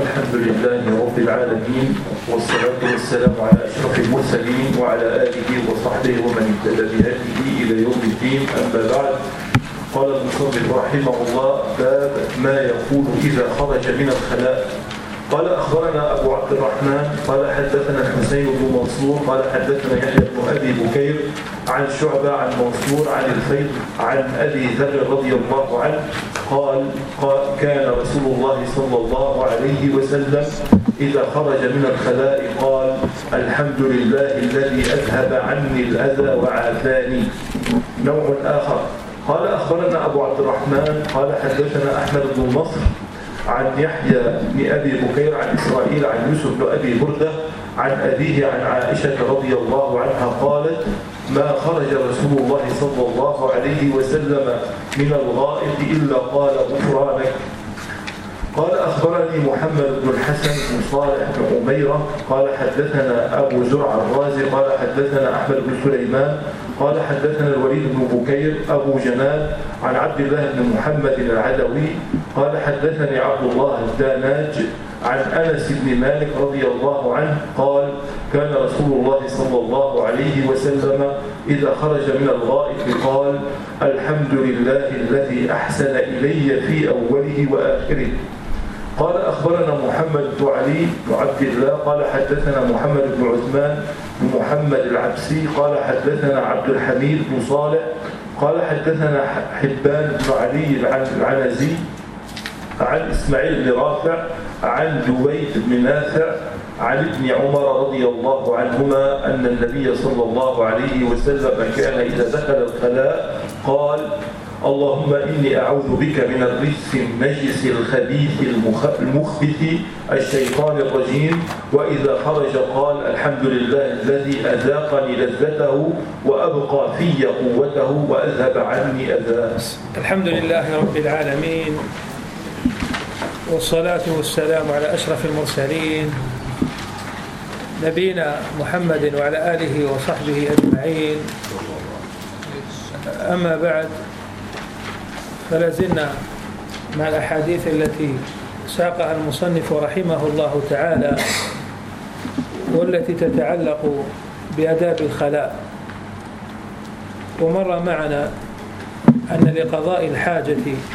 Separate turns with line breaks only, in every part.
الحمد لله رب العالمين، والصلاة والسلام على أشرف المرسلين وعلى آله وصحبه ومن اهتدى بهديه إلى يوم الدين. أما بعد، قال المصنف رحمه الله: باب ما يقول إذا خرج من الخلاء. قال أخبرنا أبو عبد الرحمن قال حدثنا الحسين بن منصور قال حدثنا يحيى بن أبي بكير عن شعبة عن منصور عن الفيض عن أبي ذر رضي الله عنه قال كان رسول الله صلى الله عليه وسلم إذا خرج من الخلاء قال: الحمد لله الذي أذهب عني الأذى وعافاني. نوع آخر: قال أخبرنا أبو عبد الرحمن قال حدثنا أحمد بن نصر عن يحيى بن أبي بكير عن إسرائيل عن يوسف بن أبي بردة عن أبيه عن عائشة رضي الله عنها قالت: ما خرج رسول الله صلى الله عليه وسلم من الغائط إلا قال: غفرانك. قال أخبرني محمد بن الحسن بن صالح بن أميرة قال حدثنا أبو زرع الرازي قال حدثنا أحمد بن سليمان قال حدثنا الوليد بن بكير أبو جناد عن عبد الله بن محمد العدوي قال حدثني عبد الله الداناج عن أنس بن مالك رضي الله عنه قال: كان رسول الله صلى الله عليه وسلم إذا خرج من الغائط قال: الحمد لله الذي أحسن إلي في أوله وآخره. قال أخبرنا محمد بن علي بن عبد الله قال حدثنا محمد بن عثمان بن محمد العبسي قال حدثنا عبد الحميد بن صالح قال حدثنا حبان بن علي العنزي عن إسماعيل بن رافع عن دويد بن نافع عن ابن عمر رضي الله عنهما أن النبي صلى الله عليه وسلم كان إذا دخل الخلاء قال: اللهم إني أعوذ بك من الرجس النجس الخبيث المخبث الشيطان الرجيم. وإذا خرج قال: الحمد لله الذي أذاقني لذته وأبقى في قوته وأذهب عني أذاه.
الحمد لله رب العالمين، والصلاة والسلام على أشرف المرسلين نبينا محمد وعلى آله وصحبه أجمعين. أما بعد، فلازلنا مع الأحاديث التي ساقها المصنف رحمه الله تعالى، والتي تتعلق بآداب الخلاء. ومر معنا أن لقضاء الحاجة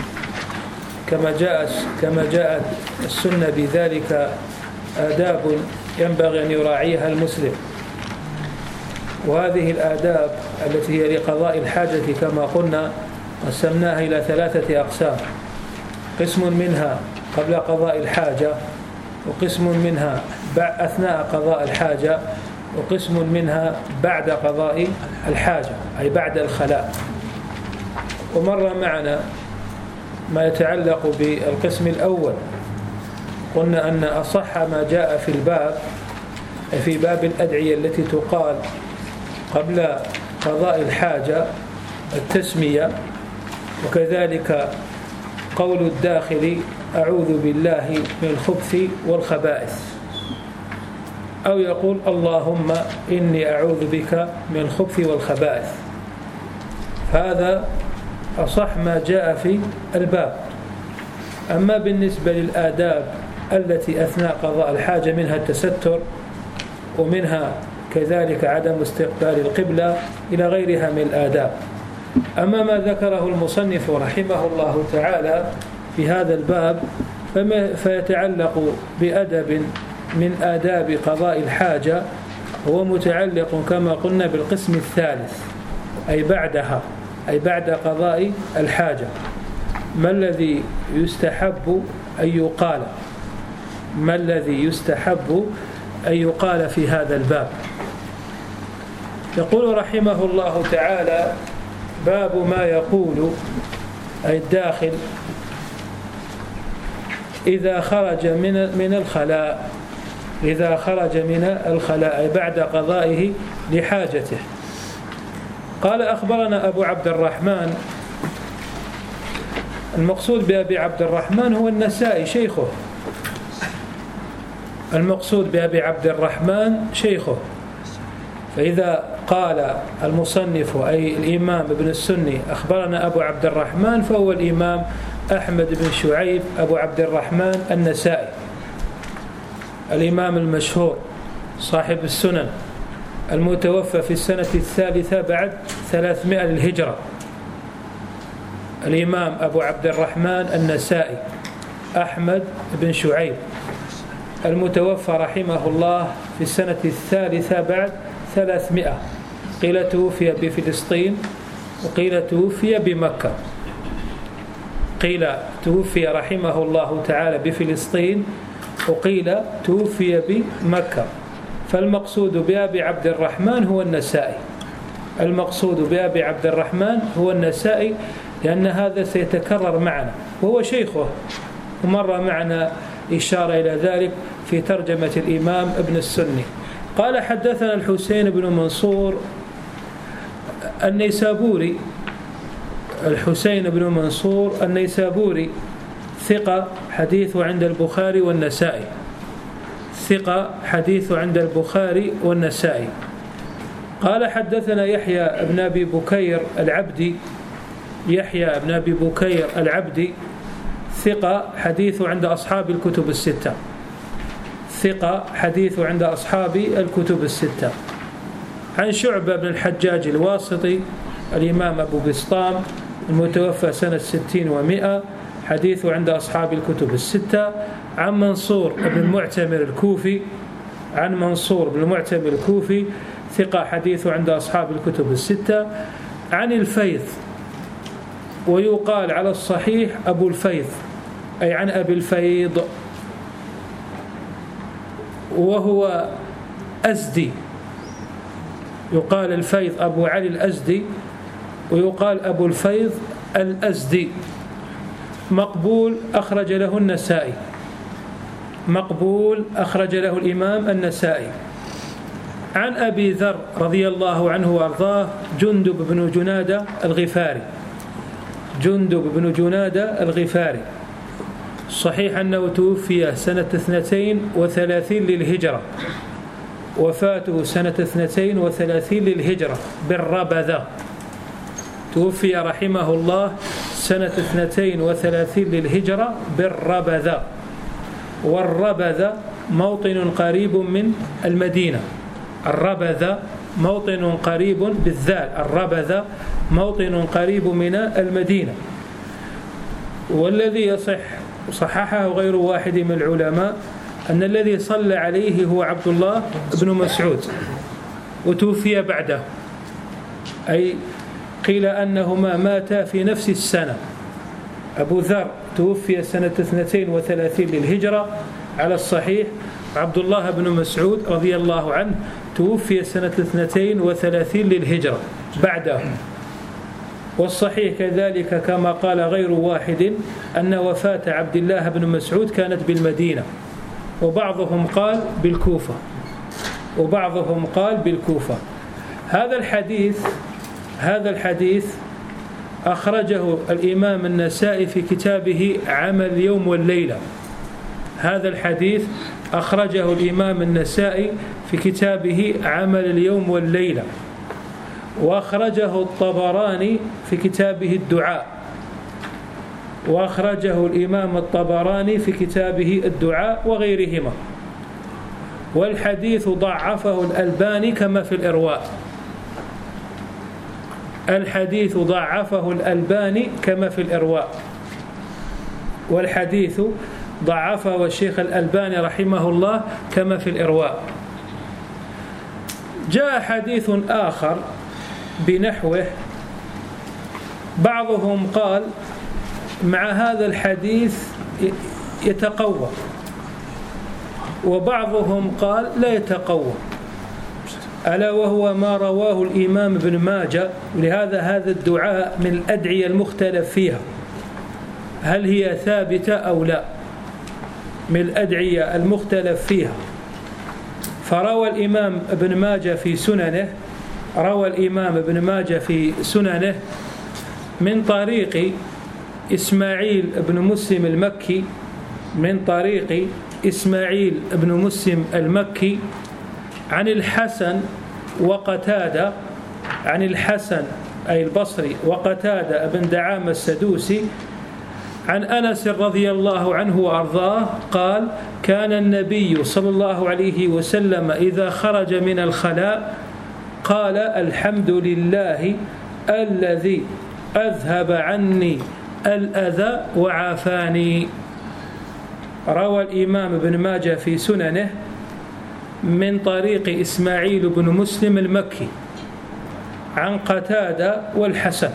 كما جاءت السنة بذلك آداب ينبغي أن يراعيها المسلم. وهذه الآداب التي هي لقضاء الحاجة كما قلنا قسمناها إلى 3 أقسام: قسم منها قبل قضاء الحاجة، وقسم منها أثناء قضاء الحاجة، وقسم منها بعد قضاء الحاجة أي بعد الخلاء. ومر معنا ما يتعلق بالقسم الأول. قلنا أن أصح ما جاء في الباب في باب الأدعية التي تقال قبل قضاء الحاجة التسمية، وكذلك قول الداخل: أعوذ بالله من الخبث والخبائث، أو يقول: اللهم إني أعوذ بك من الخبث والخبائث. هذا أصح ما جاء في الباب. أما بالنسبة للآداب التي أثناء قضاء الحاجة، منها التستر، ومنها كذلك عدم استقبال القبلة إلى غيرها من الآداب. أما ما ذكره المصنف رحمه الله تعالى في هذا الباب فيتعلق بأدب من آداب قضاء الحاجة، هو متعلق كما قلنا بالقسم الثالث أي بعدها، أي بعد قضاء الحاجة. ما الذي يستحب أن يقال؟ ما الذي يستحب أن يقال في هذا الباب؟ يقول رحمه الله تعالى: باب ما يقول أي الداخل إذا خرج من الخلاء، إذا خرج من الخلاء أي بعد قضائه لحاجته. قال أخبرنا أبو عبد الرحمن. المقصود بأبي عبد الرحمن هو النسائي شيخه، المقصود بأبي عبد الرحمن شيخه. فإذا قال المصنف أي الإمام ابن السني أخبرنا أبو عبد الرحمن، فهو الإمام أحمد بن شعيب أبو عبد الرحمن النسائي. الإمام المشهور صاحب السنن المتوفى في السنة 3 بعد 300 للهجرة، الإمام أبو عبد الرحمن النسائي أحمد بن شعيب المتوفى رحمه الله في السنة 3 بعد 300، قيل توفي بفلسطين وقيل توفي بمكة. قيل توفي رحمه الله تعالى بفلسطين وقيل توفي بمكة. فالمقصود بأبي عبد الرحمن هو النسائي، المقصود بأبي عبد الرحمن هو النسائي، لأن هذا سيتكرر معنا وهو شيخه، ومر معنا إشارة إلى ذلك في ترجمة الإمام ابن السني. قال حدثنا الحسين بن منصور النيسابوري، الحسين بن منصور النيسابوري ثقة حديثه عند البخاري والنسائي، ثقة حديثه عند البخاري والنسائي. قال حدثنا يحيى بن أبي بكير العبدي، يحيى بن أبي بكير العبدي ثقة حديثه عند أصحاب الكتب الستة، ثقة حديثه عند أصحاب الكتب الستة. عن شعبة بن الحجاج الواسطي الإمام أبو بسطام المتوفى سنة 60 و100، حديثه عند أصحاب الكتب الستة. عن منصور بن المعتمر الكوفي، عن منصور بن المعتمر الكوفي ثقة حديثه عند أصحاب الكتب الستة. عن الفيض، ويقال على الصحيح أبو الفيض، أي عن أبي الفيض، وهو أزدي، يقال الفيض أبو علي الأزدي ويقال أبو الفيض الأزدي. مقبول أخرج له النسائي، مقبول أخرج له الإمام النسائي. عن أبي ذر رضي الله عنه وأرضاه جندب بن جنادة الغفاري، جندب بن جنادة الغفاري، صحيح أنه توفي سنة 32 للهجرة، وفاته سنة 32 للهجرة بالربذة، توفي رحمه الله سنة 32 للهجرة بالربذة. والربذة موطن قريب من المدينة، الربذة موطن قريب بالذال، الربذة موطن قريب من المدينة. والذي يصح صححه غير واحد من العلماء أن الذي صلى عليه هو عبد الله بن مسعود وتوفي بعده، أي قيل أنهما ماتا في نفس السنة. أبو ذر توفي سنة 32 للهجرة على الصحيح، عبد الله بن مسعود رضي الله عنه توفي سنة 32 للهجرة بعده. والصحيح كذلك كما قال غير واحد أن وفاة عبد الله بن مسعود كانت بالمدينة، وبعضهم قال بالكوفة، وبعضهم قال بالكوفة. هذا الحديث أخرجه الإمام النسائي في كتابه عمل اليوم والليلة، هذا الحديث أخرجه الإمام النسائي في كتابه عمل اليوم والليلة، وأخرجه الطبراني في كتابه الدعاء، وأخرجه الإمام الطبراني في كتابه الدعاء وغيرهما. والحديث ضعفه الألباني كما في الإرواء، الحديث ضعفه الألباني كما في الإرواء، والحديث ضعفه الشيخ الألباني رحمه الله كما في الإرواء. جاء حديث آخر بنحوه، بعضهم قال مع هذا الحديث يتقوى، وبعضهم قال لا يتقوى، ألا وهو ما رواه الإمام ابن ماجه. لهذا هذا الدعاء من الأدعية المختلف فيها، هل هي ثابتة أو لا، من الأدعية المختلف فيها. فروى الإمام ابن ماجه في سننه، روى الإمام ابن ماجه في سننه من طريق إسماعيل بن مسلم المكي، من طريق إسماعيل بن مسلم المكي عن الحسن وقتادة، عن الحسن أي البصري وقتادة بن دعامة السدوسي عن أنس رضي الله عنه وأرضاه قال كان النبي صلى الله عليه وسلم إذا خرج من الخلاء قال الحمد لله الذي أذهب عني الأذى وعافاني. روى الإمام ابن ماجه في سننه من طريق إسماعيل بن مسلم المكي عن قتادة والحسن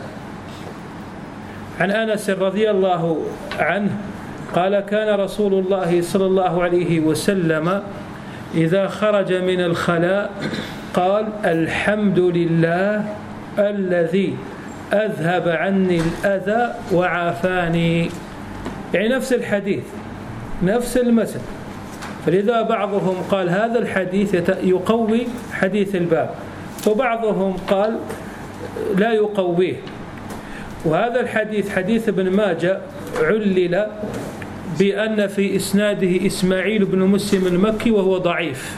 عن أنس رضي الله عنه قال كان رسول الله صلى الله عليه وسلم إذا خرج من الخلاء قال الحمد لله الذي أذهب عني الأذى وعافاني، يعني نفس الحديث نفس المتن. فلذا بعضهم قال هذا الحديث يقوي حديث الباب، وبعضهم قال لا يقويه. وهذا الحديث حديث ابن ماجه علل بأن في إسناده إسماعيل بن مسلم المكي وهو ضعيف،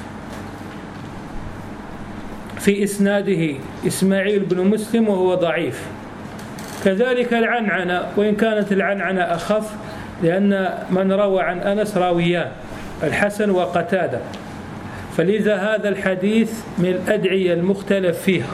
في إسناده إسماعيل بن مسلم وهو ضعيف. كذلك العنعنة، وإن كانت العنعنة أخف لأن من روى عن أنس راويان الحسن وقتادة، فلذا هذا الحديث من الأدعية المختلف فيها.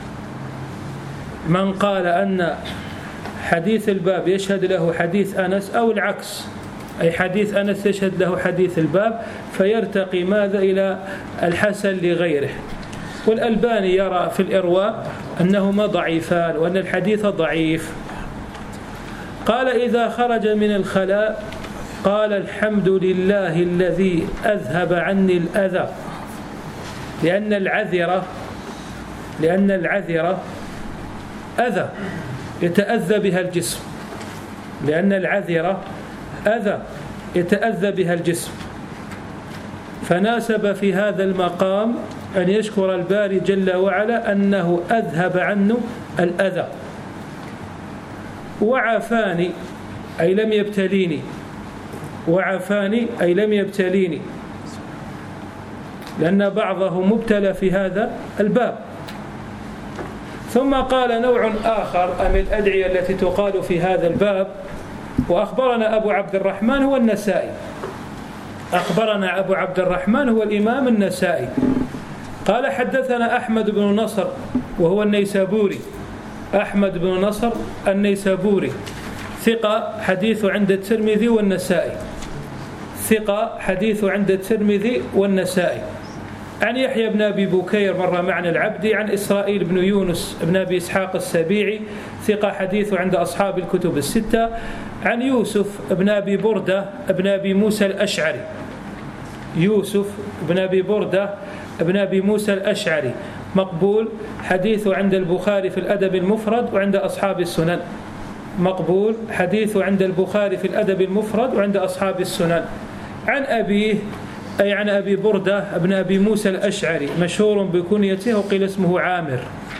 من قال أن حديث الباب يشهد له حديث أنس أو العكس، أي حديث أنس يشهد له حديث الباب، فيرتقي ماذا إلى الحسن لغيره. والألباني يرى في الإرواء أنهما ضعيفان وأن الحديث ضعيف. قال إذا خرج من الخلاء قال الحمد لله الذي أذهب عني الأذى، لأن العذرة أذى يتأذى بها الجسم، لأن العذرة أذى يتأذى بها الجسم، فناسب في هذا المقام أن يشكر الباري جل وعلا أنه أذهب عنه الأذى. وعافاني أي لم يبتليني، وعافاني أي لم يبتليني، لأن بعضه مبتلى في هذا الباب. ثم قال نوع آخر من الأدعية التي تقال في هذا الباب، وأخبرنا أبو عبد الرحمن هو النسائي، أخبرنا أبو عبد الرحمن هو الإمام النسائي قال حدثنا أحمد بن نصر وهو النيسابوري، أحمد بن نصر النيسابوري ثقة حديث عند الترمذي والنسائي، ثقة حديث عند الترمذي والنسائي. عن يحيى بن أبي بكير مر معنا العبدي، عن إسرائيل بن يونس بن أبي إسحاق السبيعي ثقة حديث عند أصحاب الكتب الستة. عن يوسف بن أبي بردة بن أبي موسى الأشعري، يوسف بن أبي بردة بن أبي موسى الأشعري مقبول حديث عند البخاري في الأدب المفرد وعند أصحاب السنن، مقبول حديث عند البخاري في الأدب المفرد وعند أصحاب السنن. عن أبيه أي عن أبي بردة بن أبي موسى الأشعري مشهور بكنيته وقيل اسمه عامر،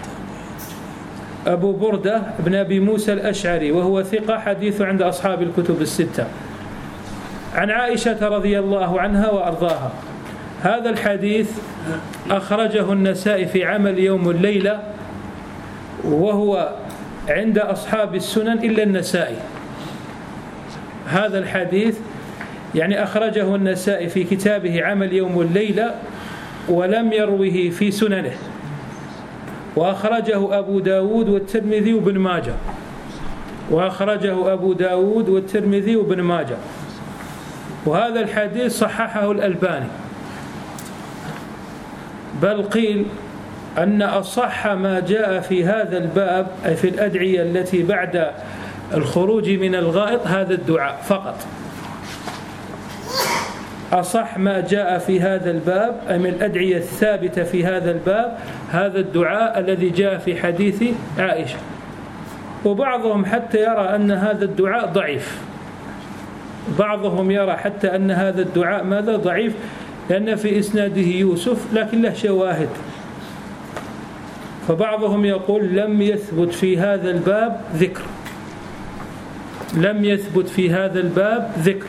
أبو بردة بن أبي موسى الأشعري وهو ثقة حديث عند أصحاب الكتب الستة. عن عائشة رضي الله عنها وأرضاها. هذا الحديث أخرجه النسائي في عمل يوم الليلة، وهو عند أصحاب السنن إلا النسائي. هذا الحديث يعني أخرجه النسائي في كتابه عمل يوم الليلة ولم يروه في سننه، وأخرجه أبو داود والترمذي وابن ماجه، وأخرجه أبو داود والترمذي وابن ماجه. وهذا الحديث صححه الألباني، بل قيل أن أصح ما جاء في هذا الباب أي في الأدعية التي بعد الخروج من الغائط هذا الدعاء فقط. أصح ما جاء في هذا الباب أي من الأدعية الثابتة في هذا الباب هذا الدعاء الذي جاء في حديث عائشة. وبعضهم حتى يرى أن هذا الدعاء ضعيف، بعضهم يرى حتى أن هذا الدعاء ماذا ضعيف، لأن في إسناده يوسف لكن له شواهد. فبعضهم يقول لم يثبت في هذا الباب ذكر، لم يثبت في هذا الباب ذكر.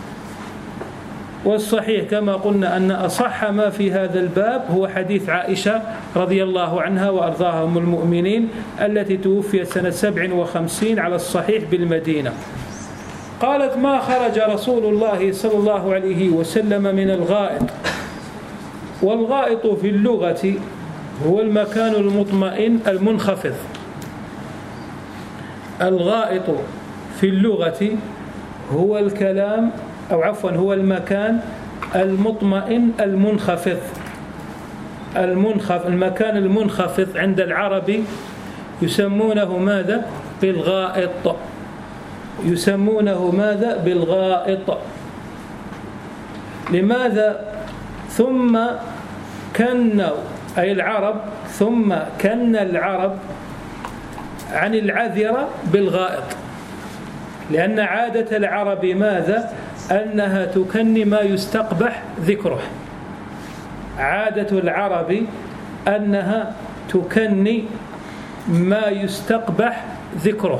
والصحيح كما قلنا أن أصح ما في هذا الباب هو حديث عائشة رضي الله عنها وأرضاها أم المؤمنين التي توفيت سنة 57 على الصحيح بالمدينة. قالت: ما خرج رسول الله صلى الله عليه وسلم من الغائط. والغائط في اللغة هو المكان المطمئن المنخفض. الغائط في اللغة هو الكلام هو المكان المطمئن المنخفض. المكان المنخفض عند العرب يسمونه ماذا؟ بالغائط. يسمونه ماذا؟ بالغائط. لماذا؟ ثم كنوا أي العرب العرب عن العذرة بالغائط، لأن عادة العرب ماذا؟ أنها تكني ما يستقبح ذكره. عادة العرب أنها تكني ما يستقبح ذكره،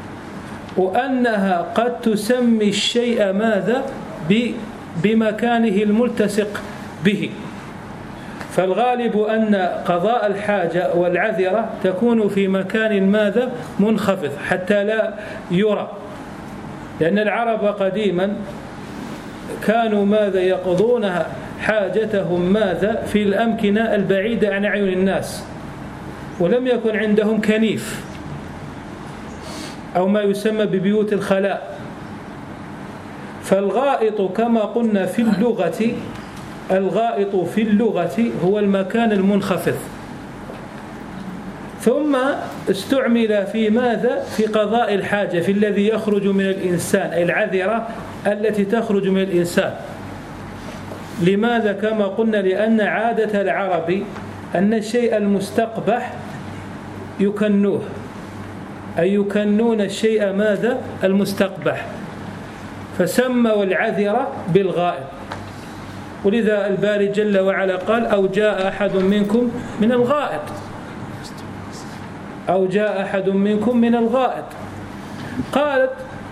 وأنها قد تسمي الشيء ماذا؟ بمكانه الملتصق به. فالغالب أن قضاء الحاجة والعذرة تكون في مكان ماذا؟ منخفض حتى لا يرى، لأن العرب قديما كانوا ماذا؟ يقضونها حاجتهم ماذا؟ في الأمكنة البعيدة عن أعين الناس، ولم يكن عندهم كنيف أو ما يسمى ببيوت الخلاء. فالغائط كما قلنا في اللغة، الغائط في اللغة هو المكان المنخفض، ثم استعمل في ماذا؟ في قضاء الحاجة، في الذي يخرج من الإنسان، أي العذرة التي تخرج من الإنسان. لماذا؟ كما قلنا لأن عادة العرب أن الشيء المستقبح يكنوه، أي يكنون الشيء ماذا؟ المستقبح، فسموا العذرة بالغائط. ولذا الباري جل وعلا قال: أو جاء أحد منكم من الغائط، أو جاء أحد منكم من الغائط. قالت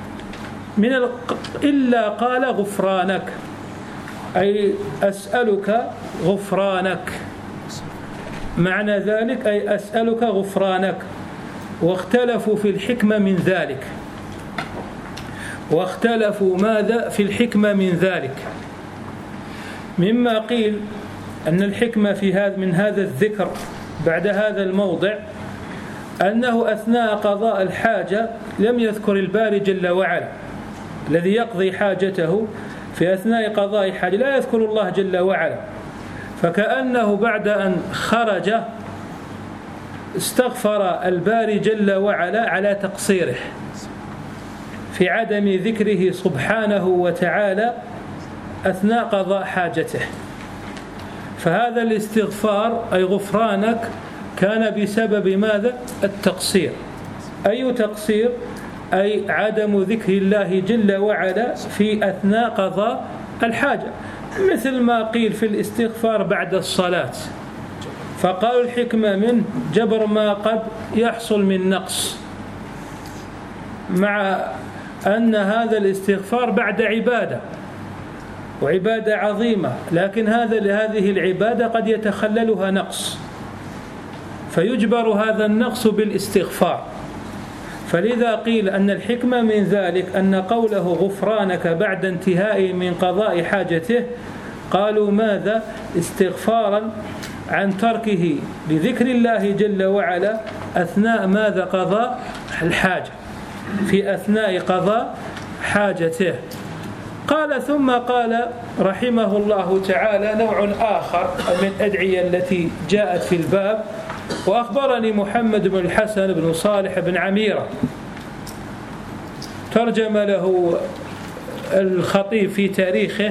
إلا قال غفرانك، أي أسألك غفرانك. معنى ذلك أي أسألك غفرانك. واختلفوا في الحكمة من ذلك، واختلفوا ماذا؟ في الحكمة من ذلك. مما قيل أن الحكمة من هذا الذكر بعد هذا الموضع أنه أثناء قضاء الحاجة لم يذكر الباري جل وعلا الذي يقضي حاجته في أثناء قضاء حاجة، لا يذكر الله جل وعلا، فكأنه بعد أن خرج استغفر الباري جل وعلا على تقصيره في عدم ذكره سبحانه وتعالى أثناء قضاء حاجته. فهذا الاستغفار أي غفرانك كان بسبب ماذا؟ التقصير. أي تقصير؟ أي عدم ذكر الله جل وعلا في أثناء قضاء الحاجة، مثل ما قيل في الاستغفار بعد الصلاة، فقالوا الحكمة منه جبر ما قد يحصل من نقص، مع أن هذا الاستغفار بعد عبادة وعبادة عظيمة، لكن هذه العبادة قد يتخللها نقص، فيجبر هذا النقص بالاستغفار. فلذا قيل أن الحكمة من ذلك أن قوله غفرانك بعد انتهائه من قضاء حاجته، قالوا ماذا؟ استغفارا عن تركه لذكر الله جل وعلا أثناء ماذا؟ قضاء الحاجة، في أثناء قضاء حاجته. قال ثم قال رحمه الله تعالى نوع آخر من الأدعية التي جاءت في الباب. وأخبرني محمد بن الحسن بن صالح بن عميرة، ترجم له الخطيب في تاريخه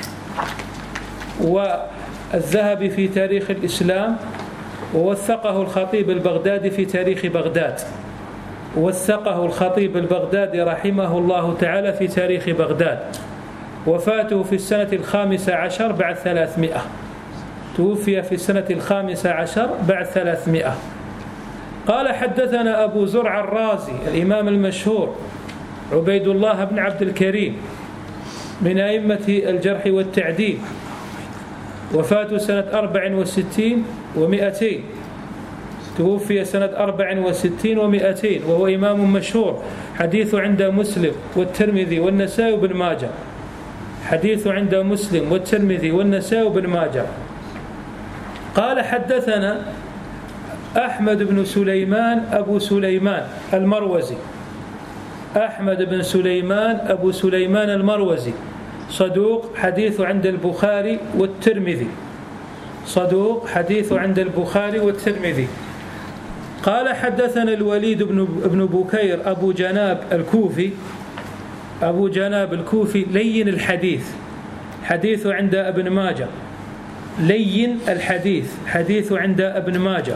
والذهبي في تاريخ الإسلام، ووثقه الخطيب البغدادي في تاريخ بغداد، ووثقه الخطيب البغدادي رحمه الله تعالى في تاريخ بغداد. وفاته في السنة 15 بعد 300، توفي في السنة 15 بعد 300. قال حدثنا أبو زرع الرازي الإمام المشهور عبيد الله بن عبد الكريم من أئمة الجرح والتعديل، وفاته سنة 64 و200. توفي سنة 64 و200 وهو إمام مشهور، حديث عند مسلم والترمذي والنسائي وابن ماجه. حديث عند مسلم والترمذي والنسائي وابن ماجه. قال حدثنا أحمد بن سليمان أبو سليمان المروزي. أحمد بن سليمان أبو سليمان المروزي صدوق، حديث عند البخاري والترمذي. صدوق، حديث عند البخاري والترمذي. قال حدثنا الوليد بن بكير أبو جناب الكوفي. أبو جناب الكوفي لين الحديث، حديث عند ابن ماجه. لين الحديث، حديث عند ابن ماجه.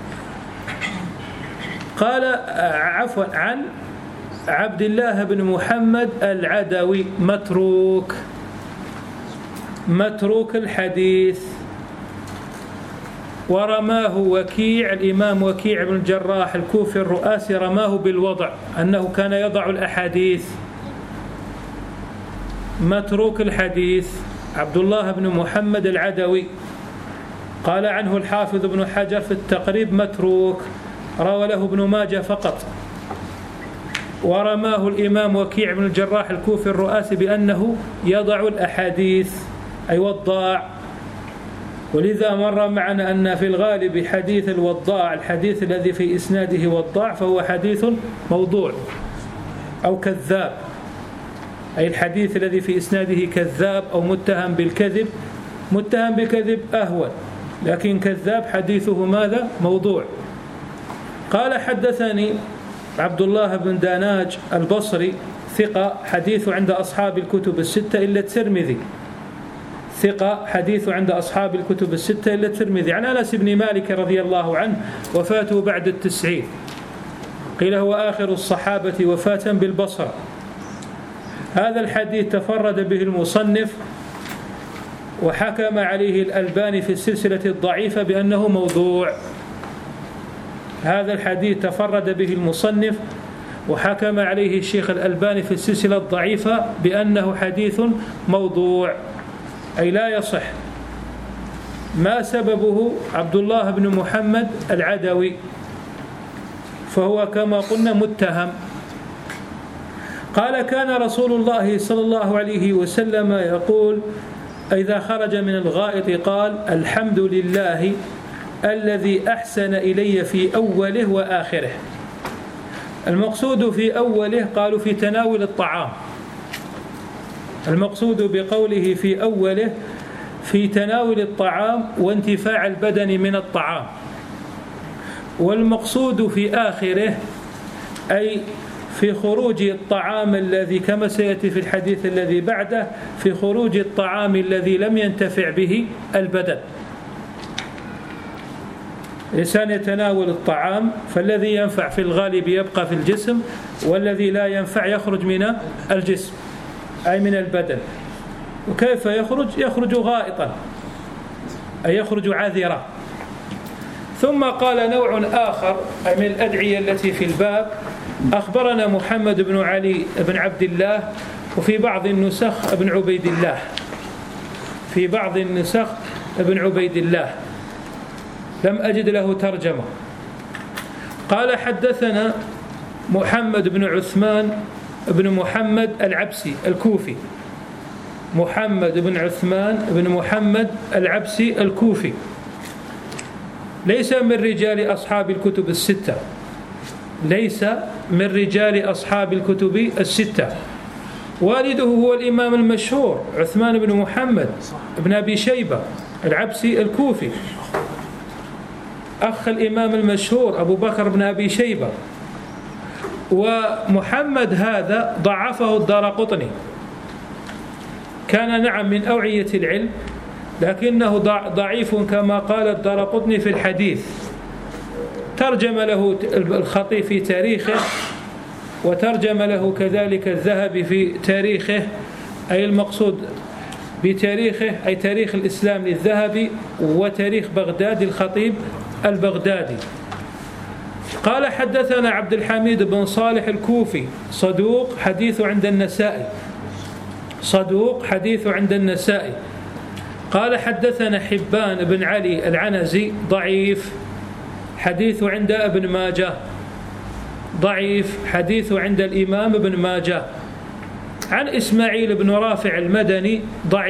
قال عفوا عن عبد الله بن محمد العدوي متروك، متروك الحديث. ورماه وكيع، الإمام وكيع بن الجراح الكوفي الرؤاسي رماه بالوضع، أنه كان يضع الأحاديث. متروك الحديث عبد الله بن محمد العدوي. قال عنه الحافظ ابن حجر في التقريب متروك، روى له ابن ماجه فقط. ورماه الإمام وكيع بن الجراح الكوفي الرؤاسي بأنه يضع الأحاديث، أي وضاع. ولذا مر معنا أن في الغالب حديث الوضاع، الحديث الذي في إسناده وضاع، فهو حديث موضوع أو كذاب، أي الحديث الذي في إسناده كذاب أو متهم بالكذب. متهم بالكذب أهون، لكن كذاب حديثه ماذا؟ موضوع. قال حدثني عبد الله بن داناج البصري ثقة، حديث عند أصحاب الكتب الستة إلا الترمذي. ثقة، حديث عند أصحاب الكتب الستة إلا الترمذي. عن أنس بن مالك رضي الله عنه وفاته بعد 90، قيل هو آخر الصحابة وفاة بالبصرة. هذا الحديث تفرد به المصنف، وحكم عليه الألباني في السلسلة الضعيفة بأنه موضوع. هذا الحديث تفرد به المصنف، وحكم عليه الشيخ الألباني في السلسلة الضعيفة بأنه حديث موضوع، أي لا يصح. ما سببه؟ عبد الله بن محمد العدوي، فهو كما قلنا متهم. قال كان رسول الله صلى الله عليه وسلم يقول إذا خرج من الغائط قال الحمد لله الذي أحسن إلي في أوله وآخره. المقصود في أوله قالوا في تناول الطعام، المقصود بقوله في أوله في تناول الطعام وانتفاع البدن من الطعام، والمقصود في آخره أي في خروج الطعام الذي كما سيأتي في الحديث الذي بعده، في خروج الطعام الذي لم ينتفع به البدن. الإنسان يتناول الطعام، فالذي ينفع في الغالب يبقى في الجسم، والذي لا ينفع يخرج من الجسم أي من البدن. وكيف يخرج؟ يخرج غائطا، أي يخرج عذرا. ثم قال نوع آخر أي من الأدعية التي في الباب. أخبرنا محمد بن علي بن عبد الله، وفي بعض النسخ ابن عبيد الله، في بعض النسخ ابن عبيد الله، لم أجد له ترجمة. قال حدثنا محمد بن عثمان بن محمد العبسي الكوفي. محمد بن عثمان بن محمد العبسي الكوفي ليس من رجال أصحاب الكتب الستة، ليس من رجال أصحاب الكتب الستة. والده هو الإمام المشهور عثمان بن محمد بن أبي شيبة العبسي الكوفي، أخ الإمام المشهور أبو بكر بن أبي شيبة. ومحمد هذا ضعفه الدارقطني، كان نعم من أوعية العلم، لكنه ضعيف كما قال الدارقطني في الحديث. ترجم له الخطيب في تاريخه، وترجم له كذلك الذهبي في تاريخه، أي المقصود بتاريخه أي تاريخ الإسلام للذهبي، وتاريخ بغداد الخطيب البغدادي. قال حدثنا عبد الحميد بن صالح الكوفي صدوق، حديث عند النسائي، صدوق حديث عند النسائي. قال حدثنا حبان بن علي العنزي ضعيف، حديثه عند ابن ماجه ضعيف، حديثه عند الإمام ابن ماجه. عن إسماعيل بن رافع المدني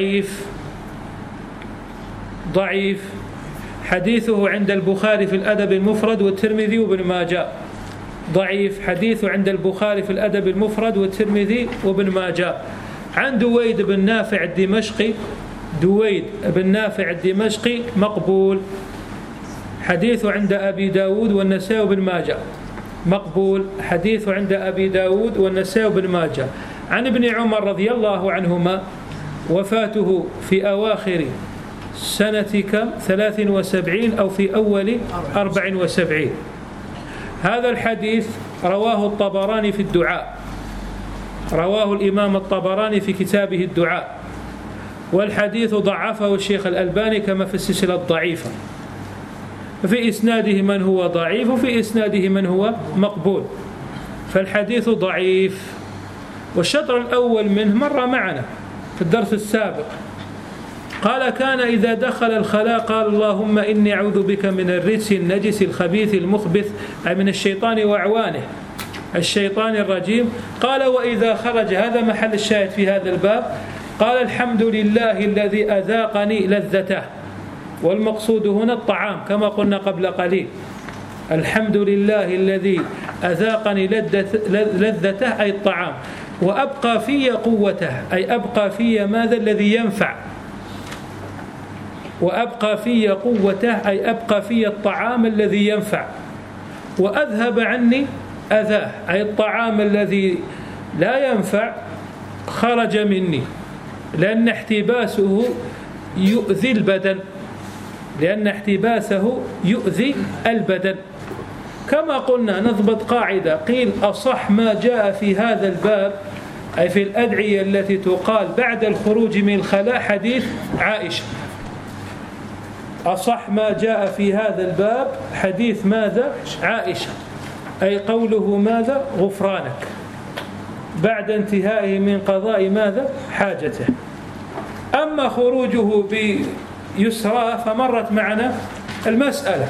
ضعيف، حديثه عند البخاري في الأدب المفرد والترمذي وابن ماجه. ضعيف، حديثه عند البخاري في الأدب المفرد والترمذي وابن ماجه. عن دويد بن نافع الدمشقي مقبول، حديثه عند أبي داود والنسائي وابن ماجه. مقبول، حديثه عند أبي داود والنسائي وابن ماجه. عن ابن عمر رضي الله عنهما وفاته في أواخر سنة 73 أو في أول 74. هذا الحديث رواه الطبراني في الدعاء، رواه الإمام الطبراني في كتابه الدعاء، والحديث ضعفه الشيخ الألباني كما في السلسلة الضعيفة. ففي إسناده من هو ضعيف وفي إسناده من هو مقبول، فالحديث ضعيف. والشطر الأول منه مر معنا في الدرس السابق. قال: كان إذا دخل الخلاء قال: اللهم إني أعوذ بك من الرجس النجس الخبيث المخبث، أي من الشيطان وأعوانه، الشيطان الرجيم. قال: وإذا خرج، هذا محل الشاهد في هذا الباب. قال: الحمد لله الذي أذاقني لذته، والمقصود هنا الطعام كما قلنا قبل قليل. الحمد لله الذي أذاقني لذته أي الطعام، وأبقى في قوته أي أبقى في ماذا الذي ينفع، وأبقى في قوته أي أبقى في الطعام الذي ينفع، وأذهب عني أذاه أي الطعام الذي لا ينفع خرج مني، لأن احتباسه يؤذي البدن، كما قلنا نضبط قاعدة. قيل: أصح ما جاء في هذا الباب أي في الأدعية التي تقال بعد الخروج من الخلاء حديث عائشة. أصح ما جاء في هذا الباب حديث ماذا؟ عائشة، أي قوله ماذا؟ غفرانك، بعد انتهائه من قضاء ماذا؟ حاجته. أما خروجه بيسرى فمرت معنا المسألة،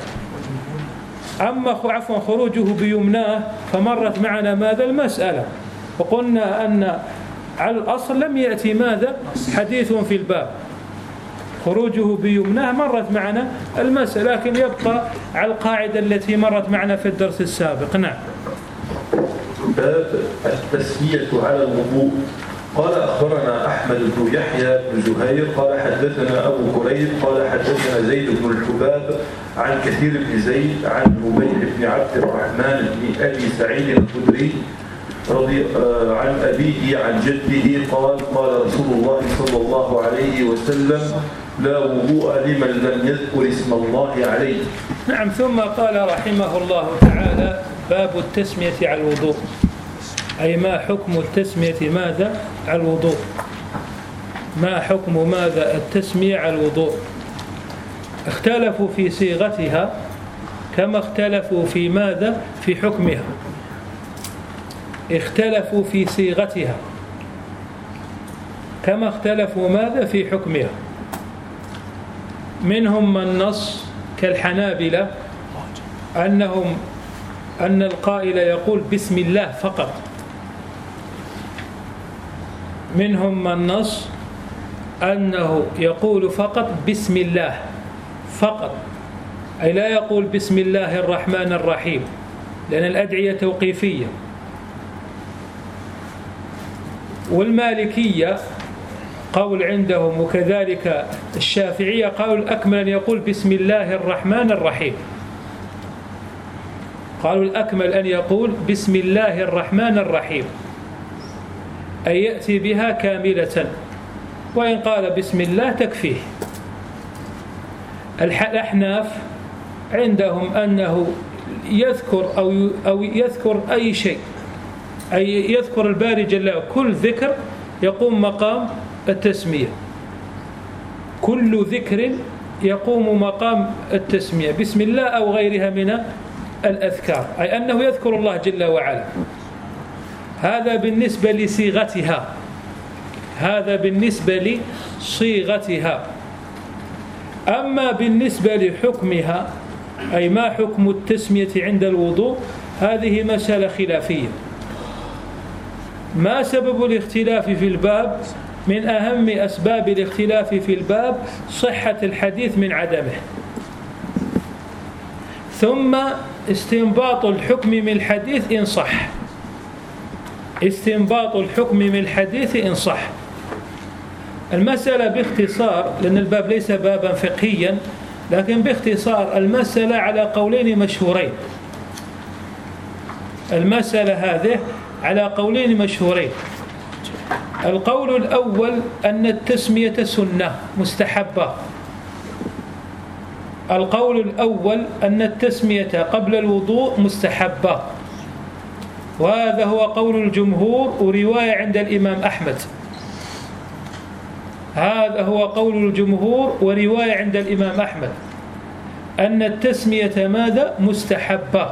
خروجه بيمناه فمرت معنا ماذا؟ المسألة. وقلنا أن على الأصل لم يأتي ماذا؟ حديث في الباب. خروجه بيمناه مرت معنا المسألة، لكن يبقى على القاعدة التي مرت معنا في الدرس السابق. نعم.
باب التسمية على الوضوء. قال: أخبرنا أحمد بن يحيى بن زهير قال حدثنا أبو كريب قال حدثنا زيد بن الحباب عن كثير بن زيد عن أبي بن عبد الرحمن بن أبي سعيد الخدري عن أبيه عن جده قال: قال رسول الله صلى الله عليه وسلم: لا وضوء لمن لم يذكر اسم الله عليه.
نعم. ثم قال رحمه الله تعالى: باب التسمية على الوضوء، أي ما حكم التسمية ماذا؟ على الوضوء. ما حكم ماذا؟ التسمية على الوضوء. اختلفوا في صيغتها كما اختلفوا في ماذا؟ في حكمها. اختلفوا في صيغتها كما اختلفوا ماذا؟ في حكمها. منهم من نص كالحنابلة أن القائل يقول بسم الله فقط. منهم من نص أنه يقول فقط بسم الله فقط، أي لا يقول بسم الله الرحمن الرحيم، لأن الأدعية توقيفية. والمالكية قول عندهم، وكذلك الشافعية قول الأكمل أن يقول بسم الله الرحمن الرحيم. قالوا الأكمل أن يقول بسم الله الرحمن الرحيم، أي يأتي بها كاملة، وإن قال بسم الله تكفيه. الأحناف عندهم أنه يذكر أو يذكر أي شيء، أي يذكر الباري جل وعلا، كل ذكر يقوم مقام التسمية، كل ذكر يقوم مقام التسمية بسم الله أو غيرها من الأذكار، أي أنه يذكر الله جل وعلا. هذا بالنسبة لصيغتها، هذا بالنسبة لصيغتها. أما بالنسبة لحكمها أي ما حكم التسمية عند الوضوء؟ هذه مسألة خلافية. ما سبب الاختلاف في الباب؟ من أهم أسباب الاختلاف في الباب صحة الحديث من عدمه، ثم استنباط الحكم من الحديث إن صح. استنباط الحكم من الحديث إن صح. المسألة باختصار، لأن الباب ليس بابا فقهيا، لكن باختصار المسألة على قولين مشهورين. المسألة هذه على قولين مشهورين. القول الأول أن التسمية سنة مستحبة. القول الأول أن التسمية قبل الوضوء مستحبة، وهذا هو قول الجمهور ورواية عند الإمام أحمد. هذا هو قول الجمهور ورواية عند الإمام أحمد أن التسمية ماذا؟ مستحبة.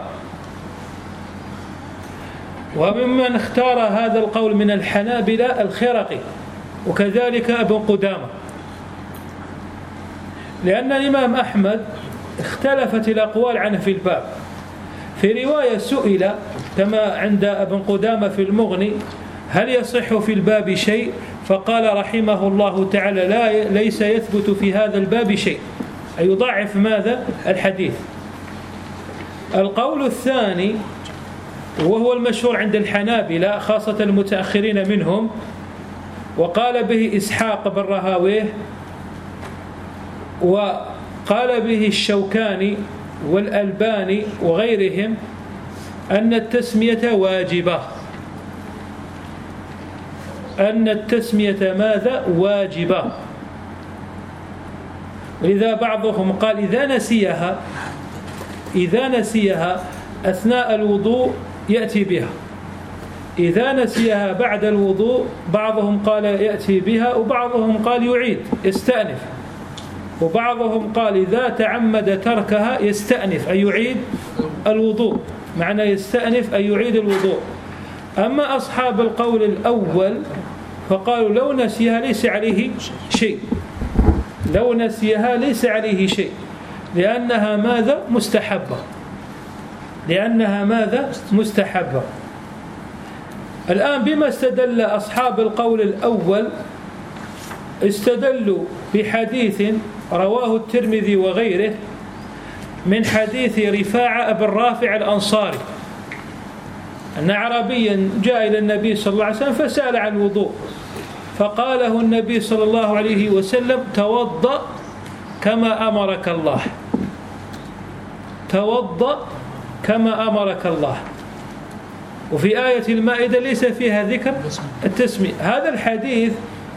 وممن اختار هذا القول من الحنابلة الخرقي، وكذلك ابن قدامة، لأن الإمام أحمد اختلفت الأقوال عنه في الباب. في رواية سئل كما عند ابن قدامة في المغني: هل يصح في الباب شيء؟ فقال رحمه الله تعالى: ليس يثبت في هذا الباب شيء، أي يضعف ماذا؟ الحديث. القول الثاني وهو المشهور عند الحنابلة خاصة المتأخرين منهم، وقال به إسحاق بن راهويه، وقال به الشوكاني والألباني وغيرهم، أن التسمية واجبة. أن التسمية ماذا؟ واجبة. لذا بعضهم قال إذا نسيها أثناء الوضوء يأتي بها، إذا نسيها بعد الوضوء بعضهم قال يأتي بها، وبعضهم قال يعيد يستأنف، وبعضهم قال إذا تعمد تركها يستأنف أي يعيد الوضوء، معنى يستأنف أي يعيد الوضوء. أما أصحاب القول الأول فقالوا لو نسيها ليس عليه شيء، لو نسيها ليس عليه شيء، لأنها ماذا؟ مستحبة، لأنها ماذا؟ مستحبة. الآن بما استدل أصحاب القول الأول؟ استدلوا بحديث رواه الترمذي وغيره من حديث رفاعة بن رافع الأنصاري، أن أعرابيا جاء إلى النبي صلى الله عليه وسلم فسأل عن الوضوء، فقاله النبي صلى الله عليه وسلم: توضأ كما أمرك الله، توضأ كما أمرك الله. وفي آية المائدة ليس فيها ذكر التسمية. هذا الحديث